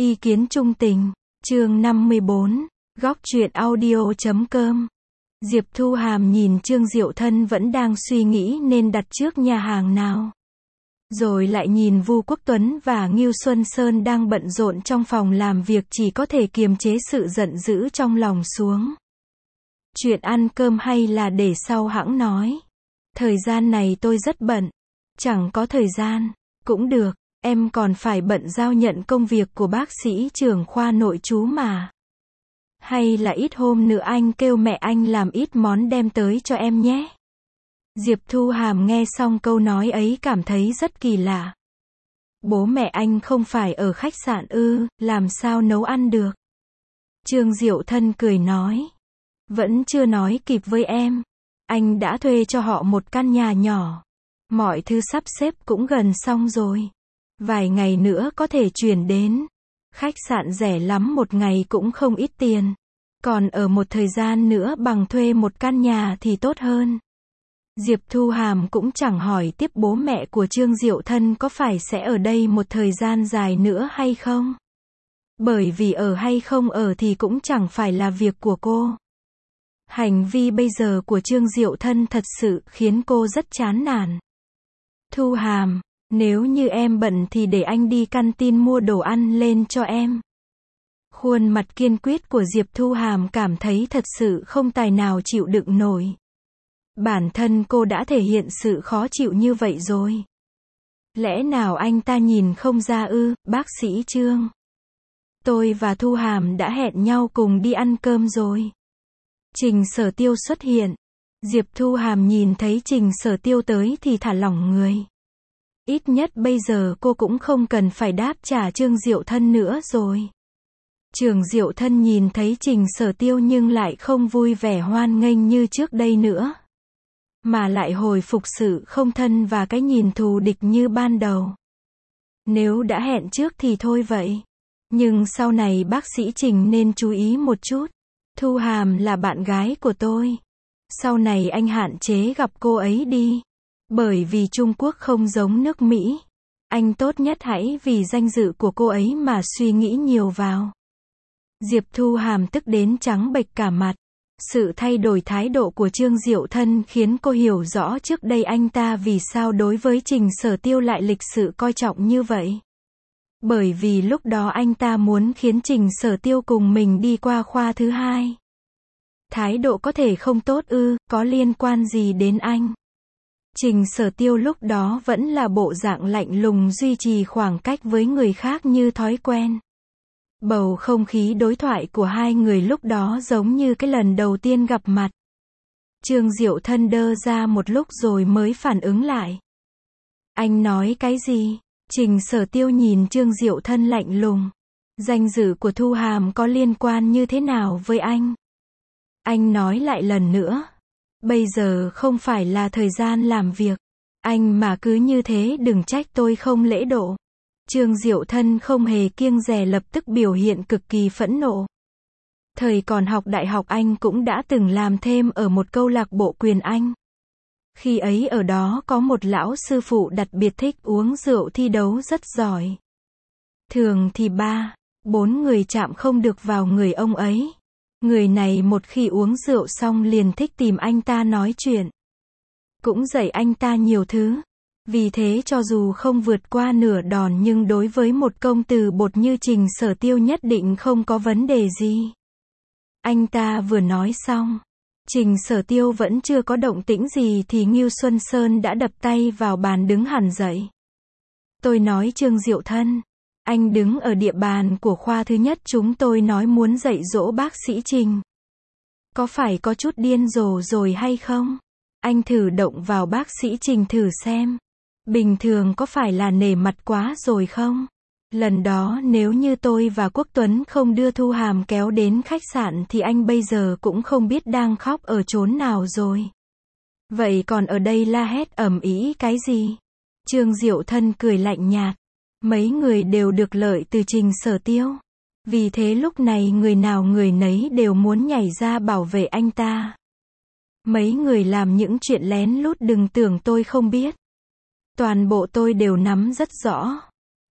Ý kiến trung tình, chương 54, góc truyện audio.com. Diệp Thu Hàm nhìn Trương Diệu Thân vẫn đang suy nghĩ nên đặt trước nhà hàng nào. Rồi lại nhìn Vu Quốc Tuấn và Ngưu Xuân Sơn đang bận rộn trong phòng làm việc, chỉ có thể kiềm chế sự giận dữ trong lòng xuống. Chuyện ăn cơm hay là để sau hẵng nói. Thời gian này tôi rất bận. Chẳng có thời gian. Cũng được, em còn phải bận giao nhận công việc của bác sĩ trưởng khoa nội trú mà. Hay là ít hôm nữa anh kêu mẹ anh làm ít món đem tới cho em nhé. Diệp Thu Hàm nghe xong câu nói ấy cảm thấy rất kỳ lạ. Bố mẹ anh không phải ở khách sạn ư, làm sao nấu ăn được? Trương Diệu Thân cười nói. Vẫn chưa nói kịp với em. Anh đã thuê cho họ một căn nhà nhỏ. Mọi thứ sắp xếp cũng gần xong rồi. Vài ngày nữa có thể chuyển đến. Khách sạn rẻ lắm, một ngày cũng không ít tiền. Còn ở một thời gian nữa bằng thuê một căn nhà thì tốt hơn. Diệp Thu Hàm cũng chẳng hỏi tiếp bố mẹ của Trương Diệu Thân có phải sẽ ở đây một thời gian dài nữa hay không. Bởi vì ở hay không ở thì cũng chẳng phải là việc của cô. Hành vi bây giờ của Trương Diệu Thân thật sự khiến cô rất chán nản. Thu Hàm, nếu như em bận thì để anh đi canteen mua đồ ăn lên cho em. Khuôn mặt kiên quyết của Diệp Thu Hàm cảm thấy thật sự không tài nào chịu đựng nổi. Bản thân cô đã thể hiện sự khó chịu như vậy rồi. Lẽ nào anh ta nhìn không ra ư, bác sĩ Trương? Tôi và Thu Hàm đã hẹn nhau cùng đi ăn cơm rồi. Trình Sở Tiêu xuất hiện. Diệp Thu Hàm nhìn thấy Trình Sở Tiêu tới thì thả lỏng người. Ít nhất bây giờ cô cũng không cần phải đáp trả Trương Diệu Thân nữa rồi. Trương Diệu Thân nhìn thấy Trình Sở Tiêu nhưng lại không vui vẻ hoan nghênh như trước đây nữa. Mà lại hồi phục sự không thân và cái nhìn thù địch như ban đầu. Nếu đã hẹn trước thì thôi vậy. Nhưng sau này bác sĩ Trình nên chú ý một chút. Thu Hàm là bạn gái của tôi. Sau này anh hạn chế gặp cô ấy đi. Bởi vì Trung Quốc không giống nước Mỹ. Anh tốt nhất hãy vì danh dự của cô ấy mà suy nghĩ nhiều vào. Diệp Thu Hàm tức đến trắng bệch cả mặt. Sự thay đổi thái độ của Trương Diệu Thân khiến cô hiểu rõ trước đây anh ta vì sao đối với Trình Sở Tiêu lại lịch sự coi trọng như vậy. Bởi vì lúc đó anh ta muốn khiến Trình Sở Tiêu cùng mình đi qua khoa thứ hai. Thái độ có thể không tốt ư, có liên quan gì đến anh? Trình Sở Tiêu lúc đó vẫn là bộ dạng lạnh lùng, duy trì khoảng cách với người khác như thói quen. Bầu không khí đối thoại của hai người lúc đó giống như cái lần đầu tiên gặp mặt. Trương Diệu Thân đơ ra một lúc rồi mới phản ứng lại. Anh nói cái gì? Trình Sở Tiêu nhìn Trương Diệu Thân lạnh lùng. Danh dự của Thu Hàm có liên quan như thế nào với anh? Anh nói lại lần nữa. Bây giờ không phải là thời gian làm việc. Anh mà cứ như thế đừng trách tôi không lễ độ. Trương Diệu Thân không hề kiêng dè, lập tức biểu hiện cực kỳ phẫn nộ. Thời còn học đại học anh cũng đã từng làm thêm ở một câu lạc bộ quyền Anh. Khi ấy ở đó có một lão sư phụ đặc biệt thích uống rượu, thi đấu rất giỏi. Thường thì 3-4 người chạm không được vào người ông ấy. Người này một khi uống rượu xong liền thích tìm anh ta nói chuyện. Cũng dạy anh ta nhiều thứ. Vì thế cho dù không vượt qua nửa đòn nhưng đối với một công tử bột như Trình Sở Tiêu nhất định không có vấn đề gì. Anh ta vừa nói xong. Trình Sở Tiêu vẫn chưa có động tĩnh gì thì Ngưu Xuân Sơn đã đập tay vào bàn đứng hẳn dậy. Tôi nói Trương Diệu Thân. Anh đứng ở địa bàn của khoa thứ nhất chúng tôi nói muốn dạy dỗ bác sĩ Trình. Có phải có chút điên rồ rồi hay không? Anh thử động vào bác sĩ Trình thử xem. Bình thường có phải là nể mặt quá rồi không? Lần đó nếu như tôi và Quốc Tuấn không đưa Thu Hàm kéo đến khách sạn thì anh bây giờ cũng không biết đang khóc ở chốn nào rồi. Vậy còn ở đây la hét ầm ĩ cái gì? Trương Diệu Thân cười lạnh nhạt. Mấy người đều được lợi từ Trình Sở Tiêu. Vì thế lúc này người nào người nấy đều muốn nhảy ra bảo vệ anh ta. Mấy người làm những chuyện lén lút đừng tưởng tôi không biết. Toàn bộ tôi đều nắm rất rõ.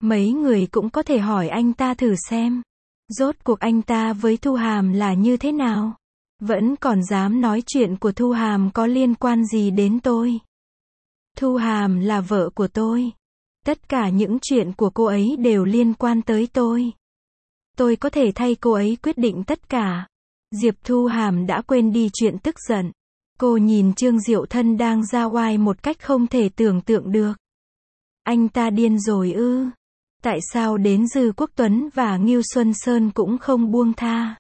Mấy người cũng có thể hỏi anh ta thử xem. Rốt cuộc anh ta với Thu Hàm là như thế nào? Vẫn còn dám nói chuyện của Thu Hàm có liên quan gì đến tôi? Thu Hàm là vợ của tôi. Tất cả những chuyện của cô ấy đều liên quan tới tôi. Tôi có thể thay cô ấy quyết định tất cả. Diệp Thu Hàm đã quên đi chuyện tức giận. Cô nhìn Trương Diệu Thân đang ra oai một cách không thể tưởng tượng được. Anh ta điên rồi ư? Tại sao đến Dư Quốc Tuấn và Ngưu Xuân Sơn cũng không buông tha?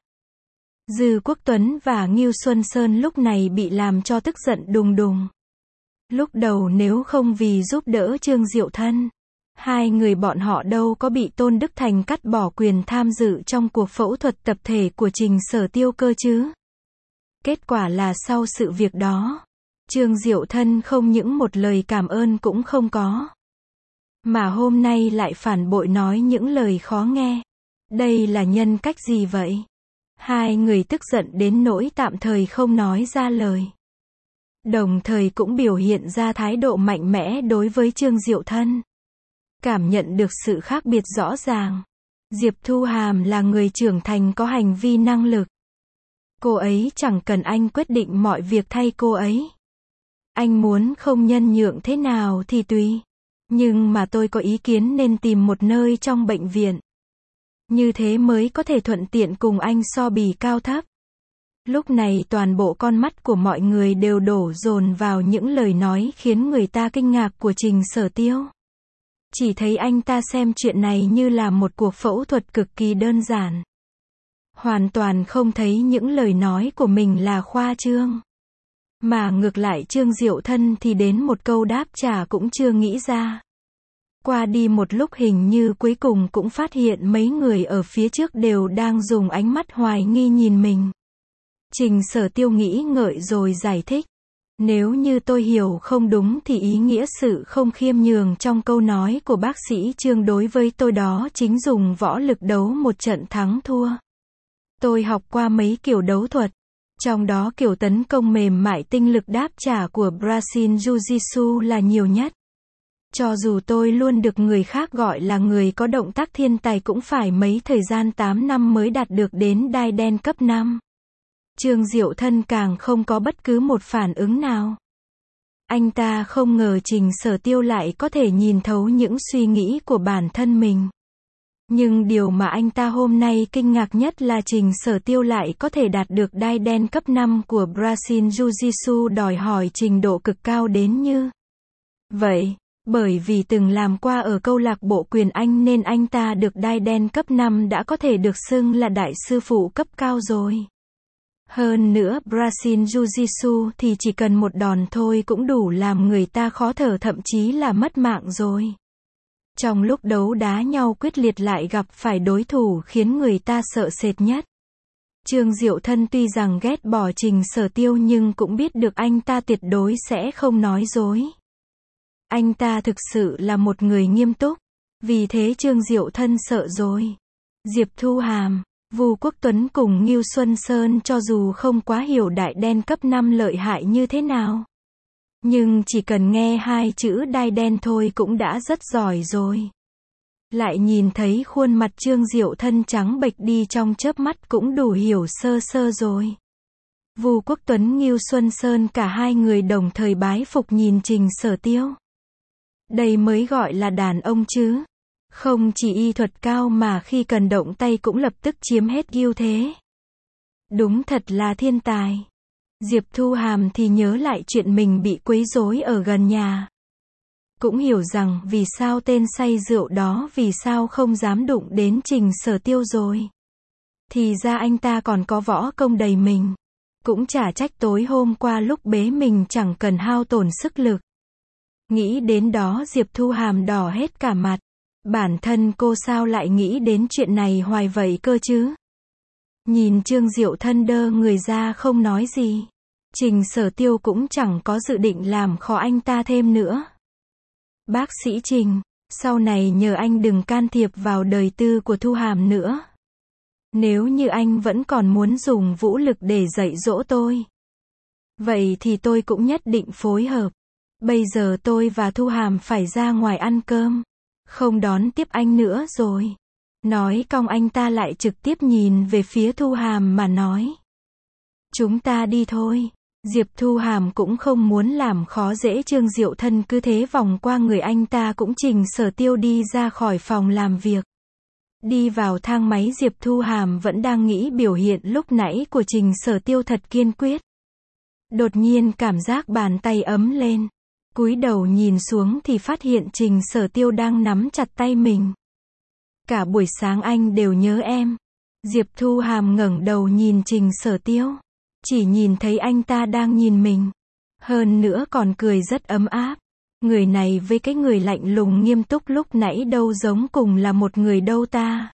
Dư Quốc Tuấn và Ngưu Xuân Sơn lúc này bị làm cho tức giận đùng đùng. Lúc đầu nếu không vì giúp đỡ Trương Diệu Thân, hai người bọn họ đâu có bị Tôn Đức Thành cắt bỏ quyền tham dự trong cuộc phẫu thuật tập thể của Trình Sở Tiêu cơ chứ. Kết quả là sau sự việc đó, Trương Diệu Thân không những một lời cảm ơn cũng không có, mà hôm nay lại phản bội nói những lời khó nghe. Đây là nhân cách gì vậy? Hai người tức giận đến nỗi tạm thời không nói ra lời. Đồng thời cũng biểu hiện ra thái độ mạnh mẽ đối với Trương Diệu Thân. Cảm nhận được sự khác biệt rõ ràng. Diệp Thu Hàm là người trưởng thành có hành vi năng lực. Cô ấy chẳng cần anh quyết định mọi việc thay cô ấy. Anh muốn không nhân nhượng thế nào thì tùy. Nhưng mà tôi có ý kiến nên tìm một nơi trong bệnh viện. Như thế mới có thể thuận tiện cùng anh so bì cao thấp. Lúc này toàn bộ con mắt của mọi người đều đổ dồn vào những lời nói khiến người ta kinh ngạc của Trình Sở Tiêu. Chỉ thấy anh ta xem chuyện này như là một cuộc phẫu thuật cực kỳ đơn giản. Hoàn toàn không thấy những lời nói của mình là khoa trương. Mà ngược lại Trương Diệu Thân thì đến một câu đáp trả cũng chưa nghĩ ra. Qua đi một lúc hình như cuối cùng cũng phát hiện mấy người ở phía trước đều đang dùng ánh mắt hoài nghi nhìn mình. Trình Sở Tiêu nghĩ ngợi rồi giải thích. Nếu như tôi hiểu không đúng thì ý nghĩa sự không khiêm nhường trong câu nói của bác sĩ Trương đối với tôi đó chính dùng võ lực đấu một trận thắng thua. Tôi học qua mấy kiểu đấu thuật. Trong đó kiểu tấn công mềm mại tinh lực đáp trả của Brazil Jiu-Jitsu là nhiều nhất. Cho dù tôi luôn được người khác gọi là người có động tác thiên tài cũng phải mấy thời gian 8 năm mới đạt được đến đai đen cấp 5. Trương Diệu Thân càng không có bất cứ một phản ứng nào. Anh ta không ngờ Trình Sở Tiêu lại có thể nhìn thấu những suy nghĩ của bản thân mình. Nhưng điều mà anh ta hôm nay kinh ngạc nhất là Trình Sở Tiêu lại có thể đạt được đai đen cấp 5 của Brazil Jiu-Jitsu đòi hỏi trình độ cực cao đến như vậy. Bởi vì từng làm qua ở câu lạc bộ quyền Anh nên anh ta được đai đen cấp 5 đã có thể được xưng là đại sư phụ cấp cao rồi. Hơn nữa Brazil Jiu-Jitsu thì chỉ cần một đòn thôi cũng đủ làm người ta khó thở thậm chí là mất mạng rồi. Trong lúc đấu đá nhau quyết liệt lại gặp phải đối thủ khiến người ta sợ sệt nhất. Trương Diệu Thân tuy rằng ghét bỏ Trình Sở Tiêu nhưng cũng biết được anh ta tuyệt đối sẽ không nói dối. Anh ta thực sự là một người nghiêm túc. Vì thế Trương Diệu Thân sợ rồi. Diệp Thu Hàm, Vu Quốc Tuấn cùng Ngưu Xuân Sơn cho dù không quá hiểu đại đen cấp 5 lợi hại như thế nào. Nhưng chỉ cần nghe hai chữ đai đen thôi cũng đã rất giỏi rồi. Lại nhìn thấy khuôn mặt Trương Diệu Thân trắng bệch đi trong chớp mắt cũng đủ hiểu sơ sơ rồi. Vu Quốc Tuấn Ngưu Xuân Sơn cả hai người đồng thời bái phục nhìn Trình Sở Tiêu. Đây mới gọi là đàn ông chứ. Không chỉ y thuật cao mà khi cần động tay cũng lập tức chiếm hết ưu thế. Đúng thật là thiên tài. Diệp Thu Hàm thì nhớ lại chuyện mình bị quấy rối ở gần nhà. Cũng hiểu rằng vì sao tên say rượu đó vì sao không dám đụng đến Trình Sở Tiêu rồi. Thì ra anh ta còn có võ công đầy mình. Cũng chả trách tối hôm qua lúc bế mình chẳng cần hao tổn sức lực. Nghĩ đến đó Diệp Thu Hàm đỏ hết cả mặt. Bản thân cô sao lại nghĩ đến chuyện này hoài vậy cơ chứ? Nhìn Trương Diệu Thân đơ người ra không nói gì. Trình Sở Tiêu cũng chẳng có dự định làm khó anh ta thêm nữa. Bác sĩ Trình, sau này nhờ anh đừng can thiệp vào đời tư của Thu Hàm nữa. Nếu như anh vẫn còn muốn dùng vũ lực để dạy dỗ tôi, vậy thì tôi cũng nhất định phối hợp. Bây giờ tôi và Thu Hàm phải ra ngoài ăn cơm. không đón tiếp anh nữa rồi. Nói cong anh ta lại trực tiếp nhìn về phía Thu Hàm mà nói. Chúng ta đi thôi. Diệp Thu Hàm cũng không muốn làm khó dễ Trương Diệu Thân, cứ thế vòng qua người anh ta cũng Trình Sở Tiêu đi ra khỏi phòng làm việc. Đi vào thang máy, Diệp Thu Hàm vẫn đang nghĩ biểu hiện lúc nãy của Trình Sở Tiêu thật kiên quyết. Đột nhiên cảm giác bàn tay ấm lên. Cúi đầu nhìn xuống thì phát hiện Trình Sở Tiêu đang nắm chặt tay mình. Cả buổi sáng anh đều nhớ em. Diệp Thu Hàm ngẩng đầu nhìn Trình Sở Tiêu. Chỉ nhìn thấy anh ta đang nhìn mình. Hơn nữa còn cười rất ấm áp. Người này với cái người lạnh lùng nghiêm túc lúc nãy đâu giống cùng là một người đâu ta.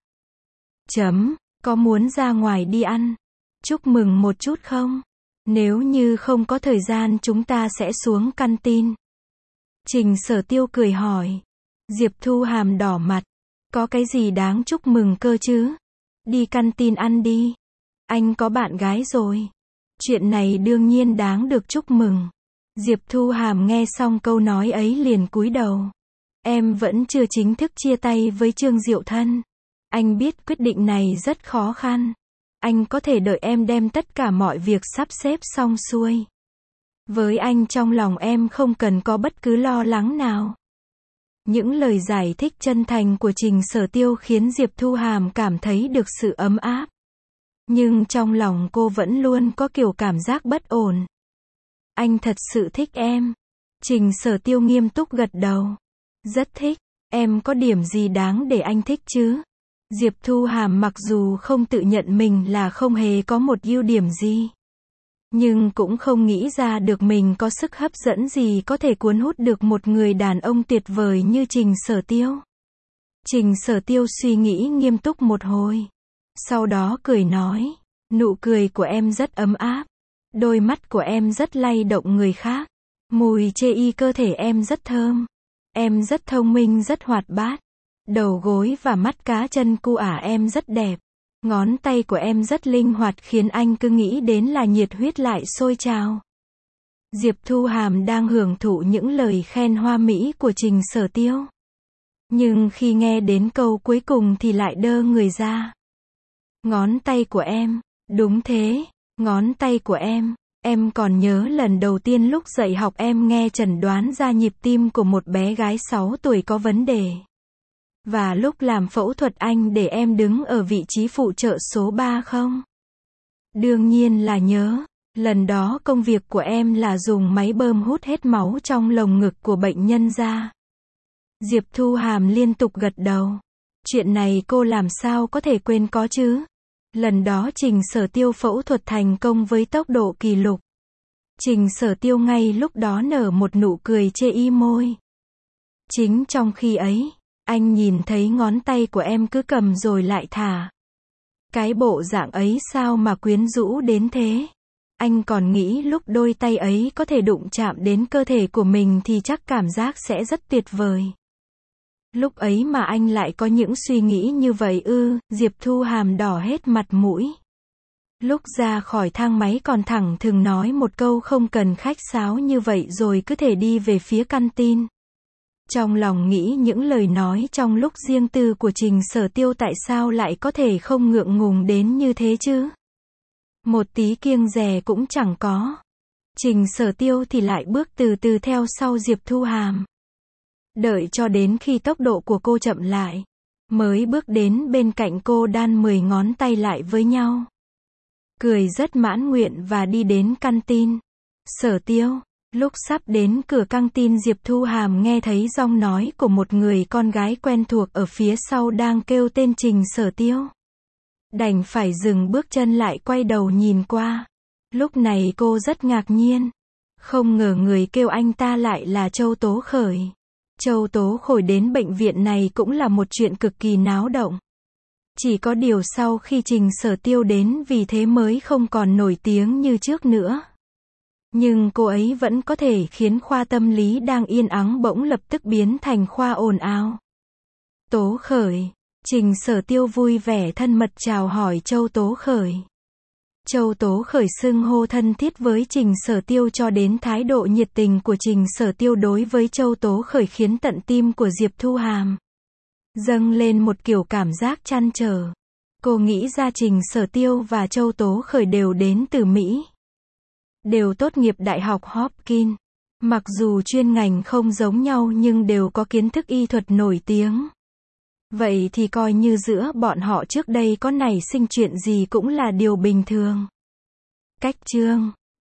Có muốn ra ngoài đi ăn? Chúc mừng một chút không? Nếu như không có thời gian chúng ta sẽ xuống canteen. Trình Sở Tiêu cười hỏi. Diệp Thu Hàm đỏ mặt. Có cái gì đáng chúc mừng cơ chứ? Đi canteen ăn đi. Anh có bạn gái rồi. Chuyện này đương nhiên đáng được chúc mừng. Diệp Thu Hàm nghe xong câu nói ấy liền cúi đầu. Em vẫn chưa chính thức chia tay với Trương Diệu Thân. Anh biết quyết định này rất khó khăn. Anh có thể đợi em đem tất cả mọi việc sắp xếp xong xuôi. Với anh trong lòng em không cần có bất cứ lo lắng nào. Những lời giải thích chân thành của Trình Sở Tiêu khiến Diệp Thu Hàm cảm thấy được sự ấm áp. Nhưng trong lòng cô vẫn luôn có kiểu cảm giác bất ổn. Anh thật sự thích em. Trình Sở Tiêu nghiêm túc gật đầu. Rất thích. Em có điểm gì đáng để anh thích chứ? Diệp Thu Hàm mặc dù không tự nhận mình là không hề có một ưu điểm gì. Nhưng cũng không nghĩ ra được mình có sức hấp dẫn gì có thể cuốn hút được một người đàn ông tuyệt vời như Trình Sở Tiêu. Trình Sở Tiêu suy nghĩ nghiêm túc một hồi. Sau đó cười nói. Nụ cười của em rất ấm áp. Đôi mắt của em rất lay động người khác. Mùi chê y cơ thể em rất thơm. Em rất thông minh, rất hoạt bát. Đầu gối và mắt cá chân cu ả em rất đẹp. Ngón tay của em rất linh hoạt khiến anh cứ nghĩ đến là nhiệt huyết lại sôi trào. Diệp Thu Hàm đang hưởng thụ những lời khen hoa mỹ của Trình Sở Tiêu. Nhưng khi nghe đến câu cuối cùng thì lại đơ người ra. Ngón tay của em. Đúng thế, ngón tay của em còn nhớ lần đầu tiên lúc dạy học em nghe chẩn đoán ra nhịp tim của một bé gái 6 tuổi có vấn đề. Và lúc làm phẫu thuật anh để em đứng ở vị trí phụ trợ số 3 không? Đương nhiên là nhớ. Lần đó công việc của em là dùng máy bơm hút hết máu trong lồng ngực của bệnh nhân ra. Diệp Thu Hàm liên tục gật đầu. Chuyện này cô làm sao có thể quên có chứ? Lần đó Trình Sở Tiêu phẫu thuật thành công với tốc độ kỷ lục. Trình Sở Tiêu ngay lúc đó nở một nụ cười chê y môi. Chính trong khi ấy, anh nhìn thấy ngón tay của em cứ cầm rồi lại thả. Cái bộ dạng ấy sao mà quyến rũ đến thế? Anh còn nghĩ lúc đôi tay ấy có thể đụng chạm đến cơ thể của mình thì chắc cảm giác sẽ rất tuyệt vời. Lúc ấy mà anh lại có những suy nghĩ như vậy ư? Diệp Thu Hàm đỏ hết mặt mũi. Lúc ra khỏi thang máy còn thẳng thừng nói một câu không cần khách sáo như vậy rồi cứ thể đi về phía canteen. Trong lòng nghĩ những lời nói trong lúc riêng tư của Trình Sở Tiêu tại sao lại có thể không ngượng ngùng đến như thế chứ? Một tí kiêng dè cũng chẳng có. Trình Sở Tiêu thì lại bước từ từ theo sau Diệp Thu Hàm. Đợi cho đến khi tốc độ của cô chậm lại, mới bước đến bên cạnh cô đan 10 ngón tay lại với nhau. Cười rất mãn nguyện và đi đến canteen. Sở Tiêu. Lúc sắp đến cửa căng tin Diệp Thu Hàm nghe thấy giọng nói của một người con gái quen thuộc ở phía sau đang kêu tên Trình Sở Tiêu. Đành phải dừng bước chân lại quay đầu nhìn qua. Lúc này cô rất ngạc nhiên. Không ngờ người kêu anh ta lại là Châu Tố Khởi. Châu Tố Khởi đến bệnh viện này cũng là một chuyện cực kỳ náo động. Chỉ có điều sau khi Trình Sở Tiêu đến vì thế mới không còn nổi tiếng như trước nữa. Nhưng cô ấy vẫn có thể khiến khoa tâm lý đang yên ắng bỗng lập tức biến thành khoa ồn ào. Tố Khởi. Trình Sở Tiêu vui vẻ thân mật chào hỏi Châu Tố Khởi. Châu Tố Khởi xưng hô thân thiết với Trình Sở Tiêu cho đến thái độ nhiệt tình của Trình Sở Tiêu đối với Châu Tố Khởi khiến tận tim của Diệp Thu Hàm Dâng lên một kiểu cảm giác trăn trở. Cô nghĩ ra Trình Sở Tiêu và Châu Tố Khởi đều đến từ Mỹ. Đều tốt nghiệp Đại học Hopkins. Mặc dù chuyên ngành không giống nhau nhưng đều có kiến thức y thuật nổi tiếng. Vậy thì coi như giữa bọn họ trước đây có nảy sinh chuyện gì cũng là điều bình thường. Cách chương